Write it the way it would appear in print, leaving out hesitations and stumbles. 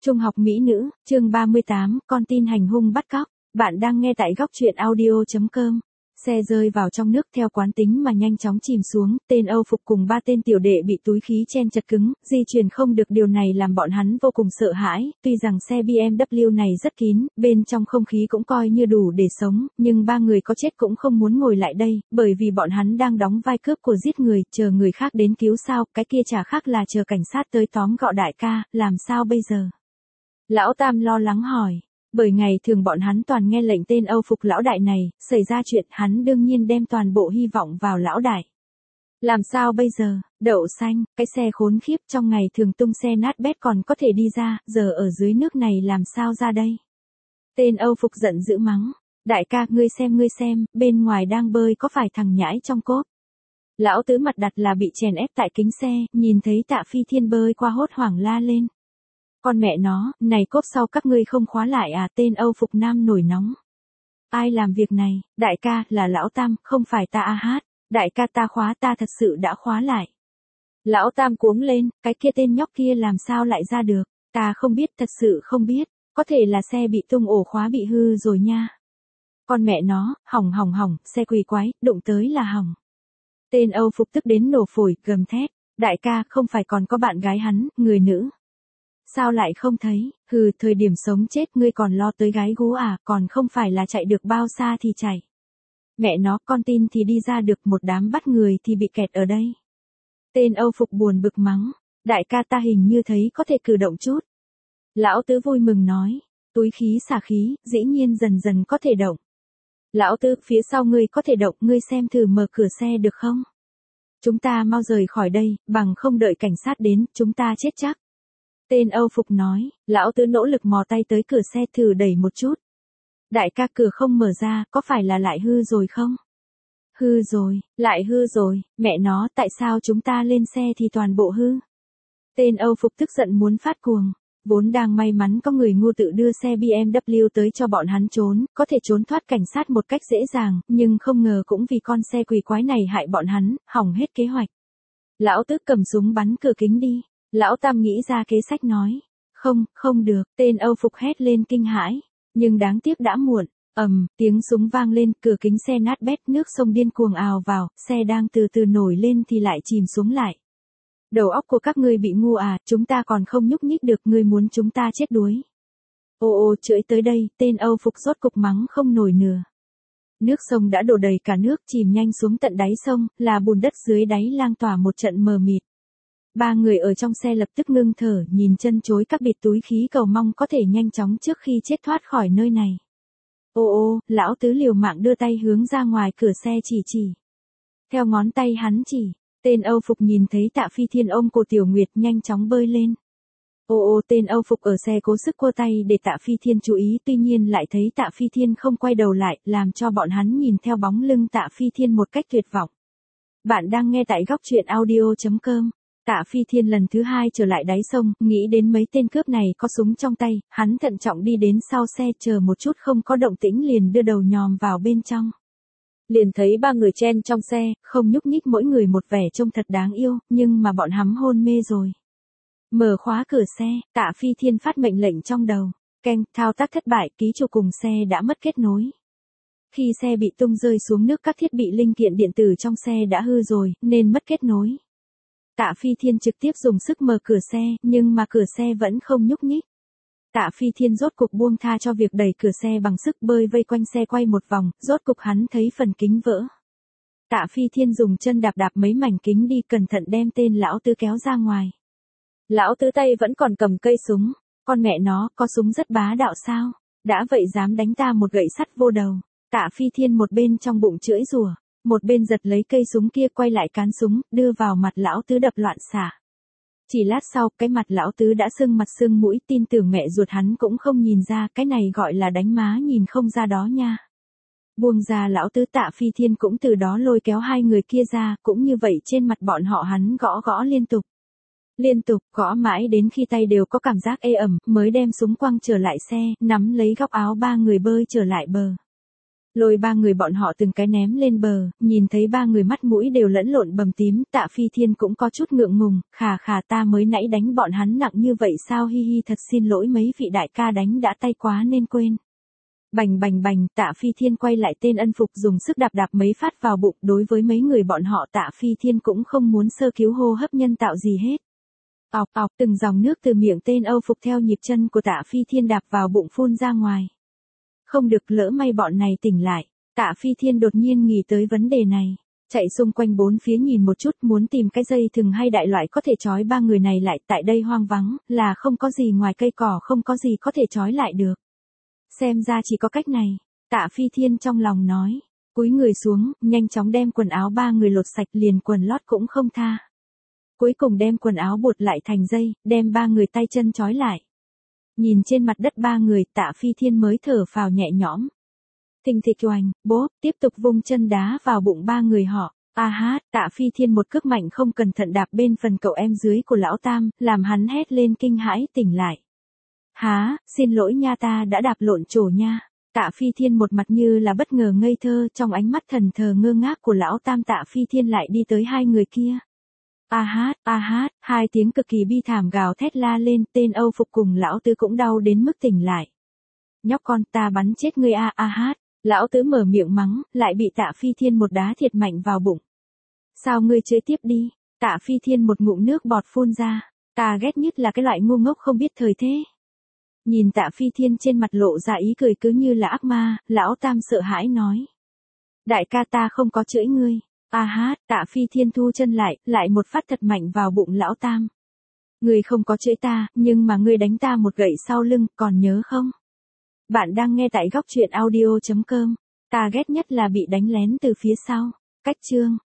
Trung học mỹ nữ, chương 38, con tin hành hung bắt cóc. Bạn đang nghe tại góc truyện audio.com. Xe rơi vào trong nước theo quán tính mà nhanh chóng chìm xuống, tên Âu Phục cùng 3 tên tiểu đệ bị túi khí chen chật cứng, di chuyển không được, điều này làm bọn hắn vô cùng sợ hãi, tuy rằng xe BMW này rất kín, bên trong không khí cũng coi như đủ để sống, nhưng 3 người có chết cũng không muốn ngồi lại đây, bởi vì bọn hắn đang đóng vai cướp của giết người, chờ người khác đến cứu sao, cái kia chả khác là chờ cảnh sát tới tóm gọn đại ca, làm sao bây giờ? Lão Tam lo lắng hỏi. Bởi ngày thường bọn hắn toàn nghe lệnh tên Âu Phục lão đại này, xảy ra chuyện hắn đương nhiên đem toàn bộ hy vọng vào lão đại. Làm sao bây giờ, đậu xanh, cái xe khốn khiếp trong ngày thường tung xe nát bét còn có thể đi ra, giờ ở dưới nước này làm sao ra đây? Tên Âu Phục giận dữ mắng, đại ca ngươi xem, bên ngoài đang bơi có phải thằng nhãi trong cốp? Lão Tứ mặt đặt là bị chèn ép tại kính xe, nhìn thấy Tạ Phi Thiên bơi qua hốt hoảng la lên. Con mẹ nó, này cốp sau các ngươi không khóa lại à? Tên Âu Phục Nam nổi nóng. Ai làm việc này? Đại ca, là lão Tam, không phải ta a hát. Đại ca ta khóa, ta thật sự đã khóa lại. Lão Tam cuống lên, cái kia tên nhóc kia làm sao lại ra được? Ta không biết, thật sự không biết. Có thể là xe bị tung ổ khóa bị hư rồi nha. Con mẹ nó, hỏng, xe quỷ quái, đụng tới là hỏng. Tên Âu Phục tức đến nổ phổi, gầm thét. Đại ca, không phải còn có bạn gái hắn, người nữ. Sao lại không thấy, thời điểm sống chết ngươi còn lo tới gái gú à, còn không phải là chạy được bao xa thì chạy. Mẹ nó, con tin thì đi ra được, một đám bắt người thì bị kẹt ở đây. Tên Âu Phục buồn bực mắng, đại ca ta hình như thấy có thể cử động chút. Lão Tứ vui mừng nói, túi khí xả khí, dĩ nhiên dần dần có thể động. Lão Tứ, phía sau ngươi có thể động, ngươi xem thử mở cửa xe được không? Chúng ta mau rời khỏi đây, bằng không đợi cảnh sát đến, chúng ta chết chắc. Tên Âu Phục nói, lão Tứ nỗ lực mò tay tới cửa xe thử đẩy một chút. Đại ca, cửa không mở ra, có phải là lại hư rồi không? Hư rồi, lại hư rồi, mẹ nó, tại sao chúng ta lên xe thì toàn bộ hư? Tên Âu Phục tức giận muốn phát cuồng. Vốn đang may mắn có người ngu tự đưa xe BMW tới cho bọn hắn trốn, có thể trốn thoát cảnh sát một cách dễ dàng, nhưng không ngờ cũng vì con xe quỷ quái này hại bọn hắn, hỏng hết kế hoạch. Lão Tứ cầm súng bắn cửa kính đi. Lão Tam nghĩ ra kế sách nói. Không được, tên Âu Phục hét lên kinh hãi. Nhưng đáng tiếc đã muộn. Tiếng súng vang lên, cửa kính xe nát bét, nước sông điên cuồng ào vào, xe đang từ từ nổi lên thì lại chìm xuống lại. Đầu óc của các ngươi bị ngu à, chúng ta còn không nhúc nhích được, ngươi muốn chúng ta chết đuối. Ô chửi tới đây, tên Âu Phục rốt cục mắng không nổi nửa. Nước sông đã đổ đầy cả nước, chìm nhanh xuống tận đáy sông, là bùn đất dưới đáy lang tỏa một trận mờ mịt. 3 người ở trong xe lập tức ngưng thở, nhìn chân chối các bịt túi khí, cầu mong có thể nhanh chóng trước khi chết thoát khỏi nơi này. Lão Tứ liều mạng đưa tay hướng ra ngoài cửa xe chỉ. Theo ngón tay hắn chỉ, tên Âu Phục nhìn thấy Tạ Phi Thiên ôm cô Tiểu Nguyệt nhanh chóng bơi lên. Tên Âu Phục ở xe cố sức cua tay để Tạ Phi Thiên chú ý, tuy nhiên lại thấy Tạ Phi Thiên không quay đầu lại, làm cho bọn hắn nhìn theo bóng lưng Tạ Phi Thiên một cách tuyệt vọng. Bạn đang nghe tại góc truyện audio.com. Tạ Phi Thiên lần thứ 2 trở lại đáy sông, nghĩ đến mấy tên cướp này có súng trong tay, hắn thận trọng đi đến sau xe, chờ một chút không có động tĩnh liền đưa đầu nhòm vào bên trong. Liền thấy 3 người chen trong xe, không nhúc nhích, mỗi người một vẻ trông thật đáng yêu, nhưng mà bọn hắn hôn mê rồi. Mở khóa cửa xe, Tạ Phi Thiên phát mệnh lệnh trong đầu. Thao tác thất bại, ký chủ cùng xe đã mất kết nối. Khi xe bị tung rơi xuống nước, các thiết bị linh kiện điện tử trong xe đã hư rồi, nên mất kết nối. Tạ Phi Thiên trực tiếp dùng sức mở cửa xe, nhưng mà cửa xe vẫn không nhúc nhích. Tạ Phi Thiên rốt cục buông tha cho việc đẩy cửa xe bằng sức, bơi vây quanh xe quay một vòng, rốt cục hắn thấy phần kính vỡ. Tạ Phi Thiên dùng chân đạp mấy mảnh kính đi, cẩn thận đem tên Lão Tứ kéo ra ngoài. Lão Tứ tay vẫn còn cầm cây súng, con mẹ nó, có súng rất bá đạo sao? Đã vậy dám đánh ta một gậy sắt vô đầu. Tạ Phi Thiên một bên trong bụng chửi rủa, một bên giật lấy cây súng kia, quay lại cán súng, đưa vào mặt Lão Tứ đập loạn xạ. Chỉ lát sau, cái mặt Lão Tứ đã sưng mặt sưng mũi, tin tưởng mẹ ruột hắn cũng không nhìn ra, cái này gọi là đánh má nhìn không ra đó nha. Buông ra Lão Tứ, Tạ Phi Thiên cũng từ đó lôi kéo 2 người kia ra, cũng như vậy trên mặt bọn họ hắn gõ liên tục, gõ mãi đến khi tay đều có cảm giác ê ẩm, mới đem súng quăng trở lại xe, nắm lấy góc áo 3 người bơi trở lại bờ. Lôi ba người bọn họ từng cái ném lên bờ, nhìn thấy ba người mắt mũi đều lẫn lộn bầm tím, Tạ Phi Thiên cũng có chút ngượng ngùng, khà ta mới nãy đánh bọn hắn nặng như vậy sao, hi hi, thật xin lỗi mấy vị đại ca, đánh đã tay quá nên quên. Bành bành bành, Tạ Phi Thiên quay lại tên ân phục dùng sức đạp mấy phát vào bụng, đối với mấy người bọn họ Tạ Phi Thiên cũng không muốn sơ cứu hô hấp nhân tạo gì hết. Ọc ọc, từng dòng nước từ miệng tên Âu Phục theo nhịp chân của Tạ Phi Thiên đạp vào bụng phun ra ngoài. Không được, lỡ may bọn này tỉnh lại. Tạ Phi Thiên đột nhiên nghĩ tới vấn đề này. Chạy xung quanh bốn phía nhìn một chút, muốn tìm cái dây thừng hay đại loại có thể trói ba người này lại, tại đây hoang vắng, là không có gì ngoài cây cỏ, không có gì có thể trói lại được. Xem ra chỉ có cách này. Tạ Phi Thiên trong lòng nói. Cúi người xuống, nhanh chóng đem quần áo ba người lột sạch, liền quần lót cũng không tha. Cuối cùng đem quần áo buộc lại thành dây, đem ba người tay chân trói lại. Nhìn trên mặt đất ba người, Tạ Phi Thiên mới thở phào nhẹ nhõm. Thình thịch oành, bốp, tiếp tục vung chân đá vào bụng ba người họ. A hát, Tạ Phi Thiên một cước mạnh không cẩn thận đạp bên phần cậu em dưới của lão Tam, làm hắn hét lên kinh hãi tỉnh lại. Há, xin lỗi nha, ta đã đạp lộn chỗ nha. Tạ Phi Thiên một mặt như là bất ngờ ngây thơ, trong ánh mắt thần thờ ngơ ngác của lão Tam, Tạ Phi Thiên lại đi tới hai người kia. A hát, hai tiếng cực kỳ bi thảm gào thét la lên, tên Âu Phục cùng lão Tứ cũng đau đến mức tỉnh lại. Nhóc con, ta bắn chết ngươi a hát. Lão Tứ mở miệng mắng, lại bị Tạ Phi Thiên một đá thiệt mạnh vào bụng. Sao ngươi chơi tiếp đi? Tạ Phi Thiên một ngụm nước bọt phun ra. Ta ghét nhất là cái loại ngu ngốc không biết thời thế. Nhìn Tạ Phi Thiên trên mặt lộ ra ý cười cứ như là ác ma, lão Tam sợ hãi nói. Đại ca, ta không có chửi ngươi. A hát, Tạ Phi Thiên thu chân lại một phát thật mạnh vào bụng lão Tam. Ngươi không có chửi ta, nhưng mà ngươi đánh ta một gậy sau lưng, còn nhớ không? Bạn đang nghe tại góc truyện audio.com. Ta ghét nhất là bị đánh lén từ phía sau. Cách chương.